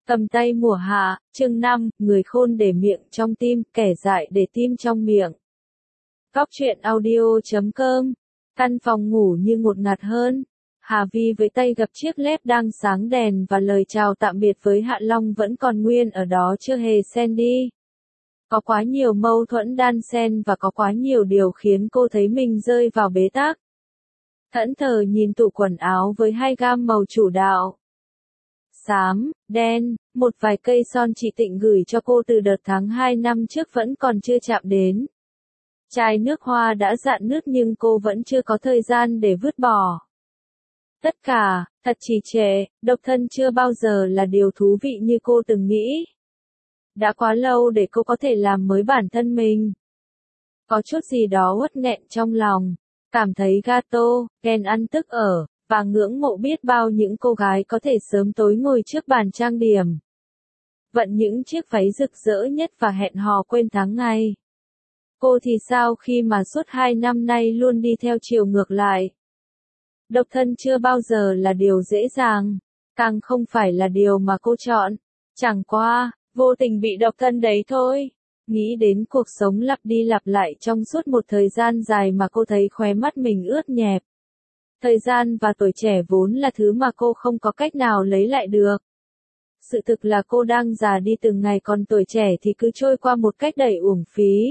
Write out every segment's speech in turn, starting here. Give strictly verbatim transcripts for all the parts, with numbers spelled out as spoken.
Cầm tay mùa hạ, chương năm, người khôn để miệng trong tim, kẻ dại để tim trong miệng. Góc truyện audio chấm com. Căn phòng ngủ như ngột ngạt hơn. Hà Vi với tay gập chiếc lép đang sáng đèn và lời chào tạm biệt với Hạ Long vẫn còn nguyên ở đó chưa hề xen đi. Có quá nhiều mâu thuẫn đan xen và có quá nhiều điều khiến cô thấy mình rơi vào bế tắc. Thẫn thờ nhìn tủ quần áo với hai gam màu chủ đạo. Xám, đen, một vài cây son chị Tịnh gửi cho cô từ đợt tháng hai năm trước vẫn còn chưa chạm đến. Chai nước hoa đã rạn nước nhưng cô vẫn chưa có thời gian để vứt bỏ. Tất cả, thật trì trệ, độc thân chưa bao giờ là điều thú vị như cô từng nghĩ. Đã quá lâu để cô có thể làm mới bản thân mình. Có chút gì đó uất nghẹn trong lòng, cảm thấy gato, ghen ăn tức ở, và ngưỡng mộ biết bao những cô gái có thể sớm tối ngồi trước bàn trang điểm. Vận những chiếc váy rực rỡ nhất và hẹn hò quên tháng ngày. Cô thì sao khi mà suốt hai năm nay luôn đi theo chiều ngược lại? Độc thân chưa bao giờ là điều dễ dàng, càng không phải là điều mà cô chọn. Chẳng qua, vô tình bị độc thân đấy thôi. Nghĩ đến cuộc sống lặp đi lặp lại trong suốt một thời gian dài mà cô thấy khóe mắt mình ướt nhẹp. Thời gian và tuổi trẻ vốn là thứ mà cô không có cách nào lấy lại được. Sự thực là cô đang già đi từng ngày còn tuổi trẻ thì cứ trôi qua một cách đầy uổng phí.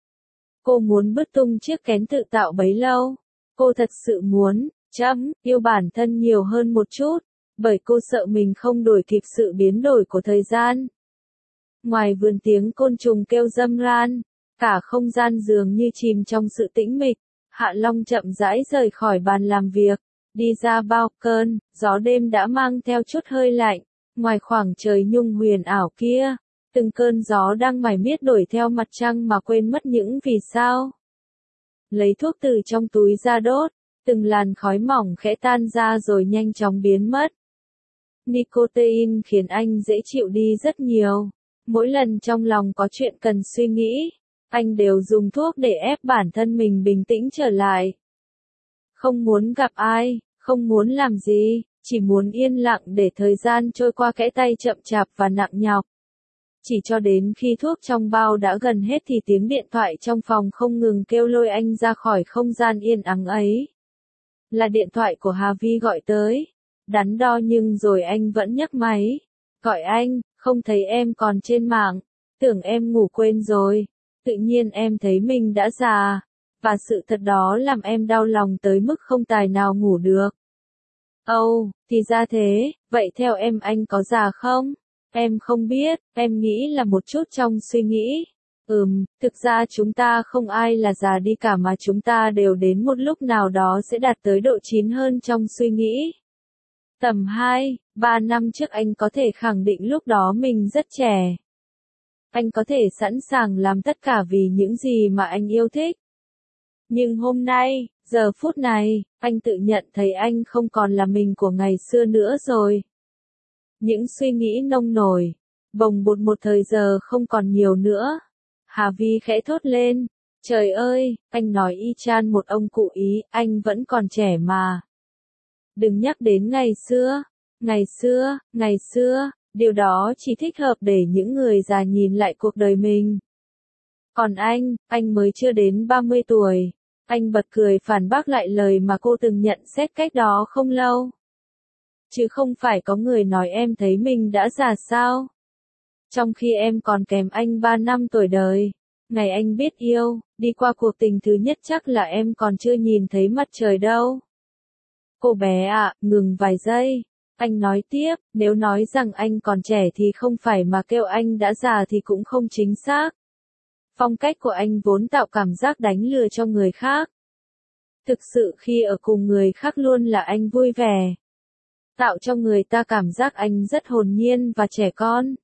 Cô muốn bứt tung chiếc kén tự tạo bấy lâu. Cô thật sự muốn, chấm, yêu bản thân nhiều hơn một chút, bởi cô sợ mình không đuổi kịp sự biến đổi của thời gian. Ngoài vườn tiếng côn trùng kêu râm ran, cả không gian dường như chìm trong sự tĩnh mịch. Hạ Long chậm rãi rời khỏi bàn làm việc, đi ra bao cơn, gió đêm đã mang theo chút hơi lạnh, ngoài khoảng trời nhung huyền ảo kia, từng cơn gió đang mải miết đuổi theo mặt trăng mà quên mất những vì sao. Lấy thuốc từ trong túi ra đốt, từng làn khói mỏng khẽ tan ra rồi nhanh chóng biến mất. Nicotine khiến anh dễ chịu đi rất nhiều, mỗi lần trong lòng có chuyện cần suy nghĩ. Anh đều dùng thuốc để ép bản thân mình bình tĩnh trở lại. Không muốn gặp ai, không muốn làm gì, chỉ muốn yên lặng để thời gian trôi qua kẽ tay chậm chạp và nặng nhọc. Chỉ cho đến khi thuốc trong bao đã gần hết thì tiếng điện thoại trong phòng không ngừng kêu lôi anh ra khỏi không gian yên ắng ấy. Là điện thoại của Hà Vi gọi tới. Đắn đo nhưng rồi anh vẫn nhấc máy. Gọi anh, không thấy em còn trên mạng. Tưởng em ngủ quên rồi. Tự nhiên em thấy mình đã già, và sự thật đó làm em đau lòng tới mức không tài nào ngủ được. Âu, oh, thì ra thế, vậy theo em anh có già không? Em không biết, em nghĩ là một chút trong suy nghĩ. Ừm, thực ra chúng ta không ai là già đi cả mà chúng ta đều đến một lúc nào đó sẽ đạt tới độ chín hơn trong suy nghĩ. Tầm hai, ba năm trước anh có thể khẳng định lúc đó mình rất trẻ. Anh có thể sẵn sàng làm tất cả vì những gì mà anh yêu thích. Nhưng hôm nay, giờ phút này, anh tự nhận thấy anh không còn là mình của ngày xưa nữa rồi. Những suy nghĩ nông nổi, bồng bột một thời giờ không còn nhiều nữa. Hà Vi khẽ thốt lên, trời ơi, anh nói y chang một ông cụ Ý, anh vẫn còn trẻ mà. Đừng nhắc đến ngày xưa, ngày xưa, ngày xưa. Điều đó chỉ thích hợp để những người già nhìn lại cuộc đời mình. Còn anh, anh mới chưa đến ba mươi tuổi. Anh bật cười phản bác lại lời mà cô từng nhận xét cách đó không lâu. Chứ không phải có người nói em thấy mình đã già sao? Trong khi em còn kèm anh ba năm tuổi đời. Ngày anh biết yêu, đi qua cuộc tình thứ nhất chắc là em còn chưa nhìn thấy mặt trời đâu. Cô bé ạ, à, ngừng vài giây. Anh nói tiếp, nếu nói rằng anh còn trẻ thì không phải mà kêu anh đã già thì cũng không chính xác. Phong cách của anh vốn tạo cảm giác đánh lừa cho người khác. Thực sự khi ở cùng người khác luôn là anh vui vẻ. Tạo cho người ta cảm giác anh rất hồn nhiên và trẻ con.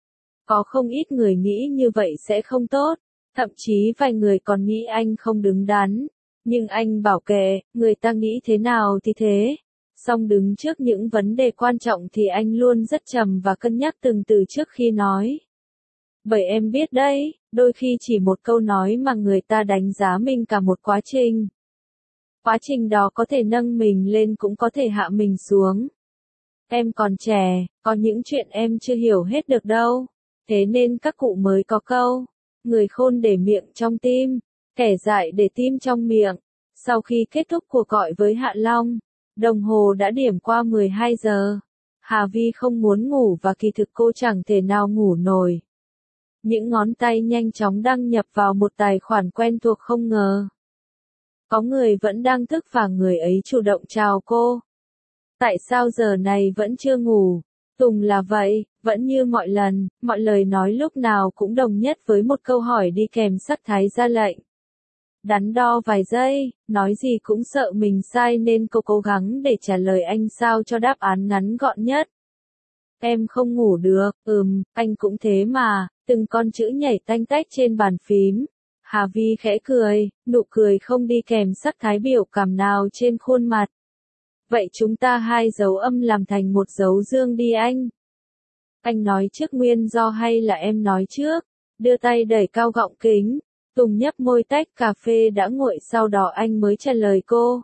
Có không ít người nghĩ như vậy sẽ không tốt, thậm chí vài người còn nghĩ anh không đứng đắn. Nhưng anh bảo kệ, người ta nghĩ thế nào thì thế. Song đứng trước những vấn đề quan trọng thì anh luôn rất trầm và cân nhắc từng từ trước khi nói. Bởi em biết đấy, đôi khi chỉ một câu nói mà người ta đánh giá mình cả một quá trình. Quá trình đó có thể nâng mình lên cũng có thể hạ mình xuống. Em còn trẻ, có những chuyện em chưa hiểu hết được đâu. Thế nên các cụ mới có câu, người khôn để miệng trong tim, kẻ dại để tim trong miệng. Sau khi kết thúc cuộc gọi với Hạ Long, đồng hồ đã điểm qua mười hai giờ. Hà Vi không muốn ngủ và kỳ thực cô chẳng thể nào ngủ nổi. Những ngón tay nhanh chóng đăng nhập vào một tài khoản quen thuộc, không ngờ có người vẫn đang thức và người ấy chủ động chào cô. Tại sao giờ này vẫn chưa ngủ? Tùng là vậy, vẫn như mọi lần, mọi lời nói lúc nào cũng đồng nhất với một câu hỏi đi kèm sắc thái ra lệnh. Đắn đo vài giây, nói gì cũng sợ mình sai nên cô cố gắng để trả lời anh sao cho đáp án ngắn gọn nhất. Em không ngủ được, ừm, anh cũng thế mà, từng con chữ nhảy tanh tách trên bàn phím. Hà Vi khẽ cười, nụ cười không đi kèm sắc thái biểu cảm nào trên khuôn mặt. Vậy chúng ta hai dấu âm làm thành một dấu dương đi anh. Anh nói trước nguyên do hay là em nói trước? Đưa tay đẩy cao gọng kính. Tùng nhấp môi tách cà phê đã nguội, sau đó anh mới trả lời cô.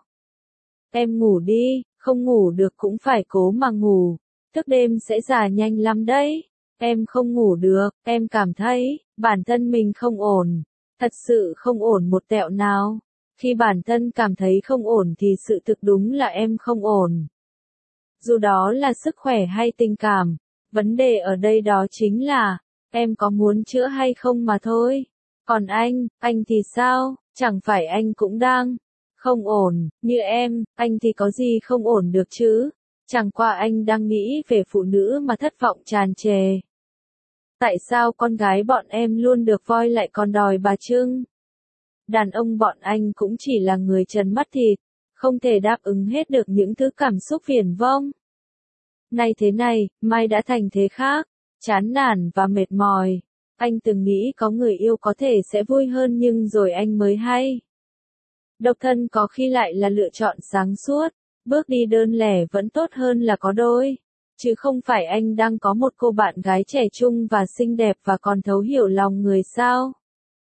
Em ngủ đi, không ngủ được cũng phải cố mà ngủ. Thức đêm sẽ già nhanh lắm đấy. Em không ngủ được, em cảm thấy, bản thân mình không ổn. Thật sự không ổn một tẹo nào. Khi bản thân cảm thấy không ổn thì sự thực đúng là em không ổn. Dù đó là sức khỏe hay tình cảm, vấn đề ở đây đó chính là, em có muốn chữa hay không mà thôi. Còn anh, anh thì sao, chẳng phải anh cũng đang không ổn, như em, anh thì có gì không ổn được chứ. Chẳng qua anh đang nghĩ về phụ nữ mà thất vọng tràn trề. Tại sao con gái bọn em luôn được voi lại còn đòi bà trưng? Đàn ông bọn anh cũng chỉ là người trần mắt thịt, không thể đáp ứng hết được những thứ cảm xúc viển vông. Nay thế này, mai đã thành thế khác, chán nản và mệt mỏi. Anh từng nghĩ có người yêu có thể sẽ vui hơn nhưng rồi anh mới hay. Độc thân có khi lại là lựa chọn sáng suốt, bước đi đơn lẻ vẫn tốt hơn là có đôi. Chứ không phải anh đang có một cô bạn gái trẻ trung và xinh đẹp và còn thấu hiểu lòng người sao?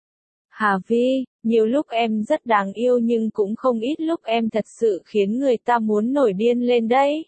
Hà Vi, nhiều lúc em rất đáng yêu nhưng cũng không ít lúc em thật sự khiến người ta muốn nổi điên lên đấy.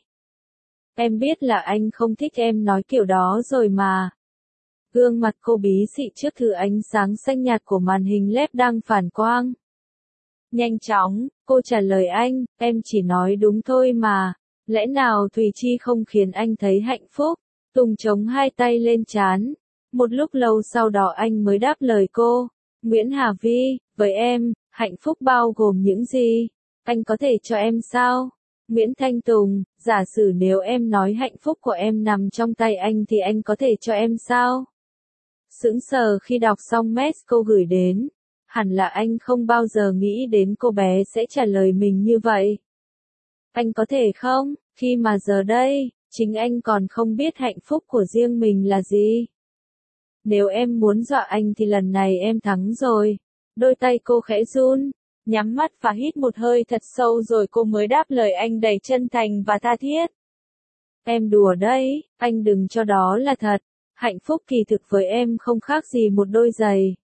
Em biết là anh không thích em nói kiểu đó rồi mà. Gương mặt cô bí xị trước thứ ánh sáng xanh nhạt của màn hình led đang phản quang. Nhanh chóng, cô trả lời anh, em chỉ nói đúng thôi mà. Lẽ nào Thùy Chi không khiến anh thấy hạnh phúc? Tùng chống hai tay lên trán. Một lúc lâu sau đó anh mới đáp lời cô. Nguyễn Hà Vi, với em, hạnh phúc bao gồm những gì? Anh có thể cho em sao? Nguyễn Thanh Tùng, giả sử nếu em nói hạnh phúc của em nằm trong tay anh thì anh có thể cho em sao? Sững sờ khi đọc xong message cô gửi đến. Hẳn là anh không bao giờ nghĩ đến cô bé sẽ trả lời mình như vậy. Anh có thể không, khi mà giờ đây, chính anh còn không biết hạnh phúc của riêng mình là gì. Nếu em muốn dọa anh thì lần này em thắng rồi. Đôi tay cô khẽ run, nhắm mắt và hít một hơi thật sâu rồi cô mới đáp lời anh đầy chân thành và tha thiết. Em đùa đấy, anh đừng cho đó là thật. Hạnh phúc kỳ thực với em không khác gì một đôi giày.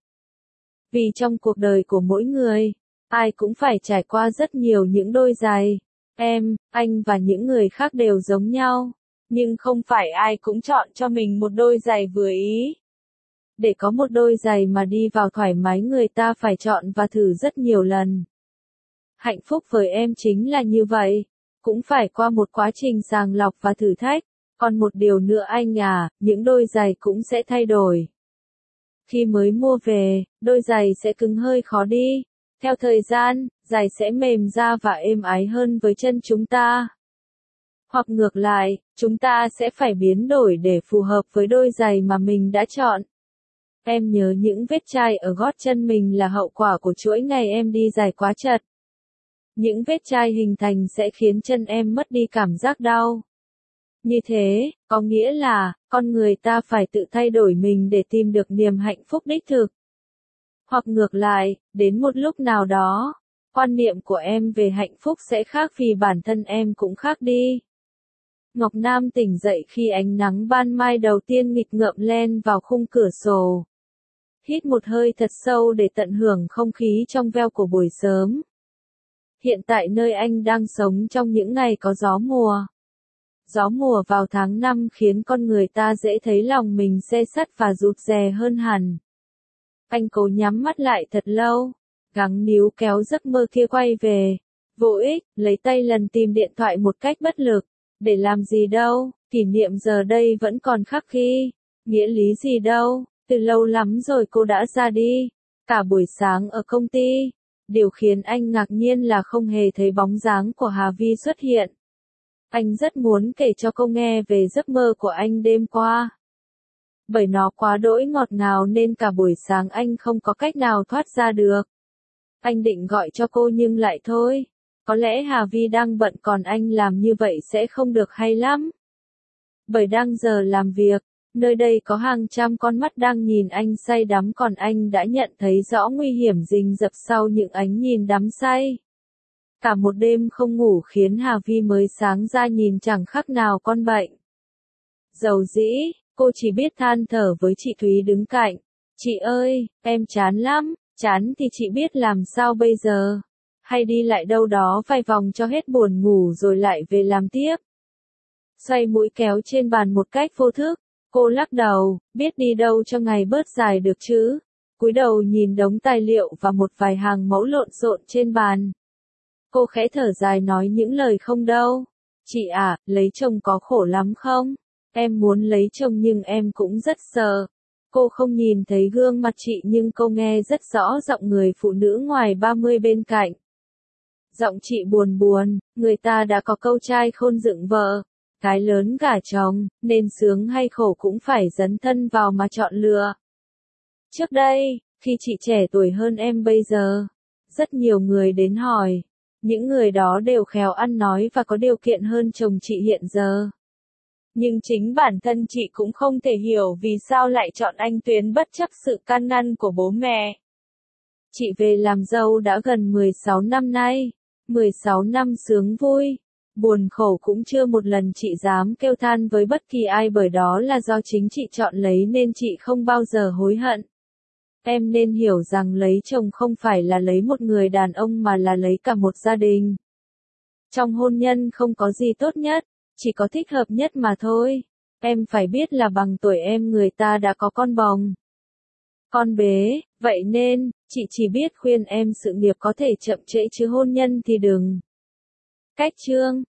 Vì trong cuộc đời của mỗi người, ai cũng phải trải qua rất nhiều những đôi giày. Em, anh và những người khác đều giống nhau. Nhưng không phải ai cũng chọn cho mình một đôi giày vừa ý. Để có một đôi giày mà đi vào thoải mái người ta phải chọn và thử rất nhiều lần. Hạnh phúc với em chính là như vậy. Cũng phải qua một quá trình sàng lọc và thử thách. Còn một điều nữa anh à, những đôi giày cũng sẽ thay đổi. Khi mới mua về, đôi giày sẽ cứng hơi khó đi. Theo thời gian, giày sẽ mềm ra và êm ái hơn với chân chúng ta. Hoặc ngược lại, chúng ta sẽ phải biến đổi để phù hợp với đôi giày mà mình đã chọn. Em nhớ những vết chai ở gót chân mình là hậu quả của chuỗi ngày em đi giày quá chật. Những vết chai hình thành sẽ khiến chân em mất đi cảm giác đau. Như thế, có nghĩa là, con người ta phải tự thay đổi mình để tìm được niềm hạnh phúc đích thực. Hoặc ngược lại, đến một lúc nào đó, quan niệm của em về hạnh phúc sẽ khác vì bản thân em cũng khác đi. Ngọc Nam tỉnh dậy khi ánh nắng ban mai đầu tiên nghịch ngợm len vào khung cửa sổ. Hít một hơi thật sâu để tận hưởng không khí trong veo của buổi sớm. Hiện tại nơi anh đang sống trong những ngày có gió mùa. Gió mùa vào tháng năm khiến con người ta dễ thấy lòng mình se sắt và rụt rè hơn hẳn. Anh cố nhắm mắt lại thật lâu, gắng níu kéo giấc mơ kia quay về. Vô ích, lấy tay lần tìm điện thoại một cách bất lực. Để làm gì đâu, kỷ niệm giờ đây vẫn còn khắc ghi. Nghĩa lý gì đâu, từ lâu lắm rồi cô đã ra đi. Cả buổi sáng ở công ty, điều khiến anh ngạc nhiên là không hề thấy bóng dáng của Hà Vi xuất hiện. Anh rất muốn kể cho cô nghe về giấc mơ của anh đêm qua. Bởi nó quá đỗi ngọt ngào nên cả buổi sáng anh không có cách nào thoát ra được. Anh định gọi cho cô nhưng lại thôi. Có lẽ Hà Vi đang bận còn anh làm như vậy sẽ không được hay lắm. Bởi đang giờ làm việc, nơi đây có hàng trăm con mắt đang nhìn anh say đắm còn anh đã nhận thấy rõ nguy hiểm rình rập sau những ánh nhìn đắm say. Cả một đêm không ngủ khiến Hà Vi mới sáng ra nhìn chẳng khác nào con bệnh. Dầu dĩ, cô chỉ biết than thở với chị Thúy đứng cạnh. Chị ơi, em chán lắm, chán thì chị biết làm sao bây giờ. Hay đi lại đâu đó vài vòng cho hết buồn ngủ rồi lại về làm tiếp. Xoay mũi kéo trên bàn một cách vô thức, cô lắc đầu, biết đi đâu cho ngày bớt dài được chứ. Cúi đầu nhìn đống tài liệu và một vài hàng mẫu lộn xộn trên bàn. Cô khẽ thở dài nói những lời không đâu. Chị à, lấy chồng có khổ lắm không? Em muốn lấy chồng nhưng em cũng rất sợ. Cô không nhìn thấy gương mặt chị nhưng cô nghe rất rõ giọng người phụ nữ ngoài ba mươi bên cạnh. Giọng chị buồn buồn, người ta đã có câu trai khôn dựng vợ, cái lớn gả chồng, nên sướng hay khổ cũng phải dấn thân vào mà chọn lựa. Trước đây, khi chị trẻ tuổi hơn em bây giờ, rất nhiều người đến hỏi. Những người đó đều khéo ăn nói và có điều kiện hơn chồng chị hiện giờ. Nhưng chính bản thân chị cũng không thể hiểu vì sao lại chọn anh Tuyến bất chấp sự can ngăn của bố mẹ. Chị về làm dâu đã gần mười sáu năm nay, mười sáu năm sướng vui, buồn khổ cũng chưa một lần chị dám kêu than với bất kỳ ai bởi đó là do chính chị chọn lấy nên chị không bao giờ hối hận. Em nên hiểu rằng lấy chồng không phải là lấy một người đàn ông mà là lấy cả một gia đình. Trong hôn nhân không có gì tốt nhất, chỉ có thích hợp nhất mà thôi. Em phải biết là bằng tuổi em người ta đã có con bồng, con bế, vậy nên, chị chỉ biết khuyên em sự nghiệp có thể chậm trễ chứ hôn nhân thì đừng. Cách chương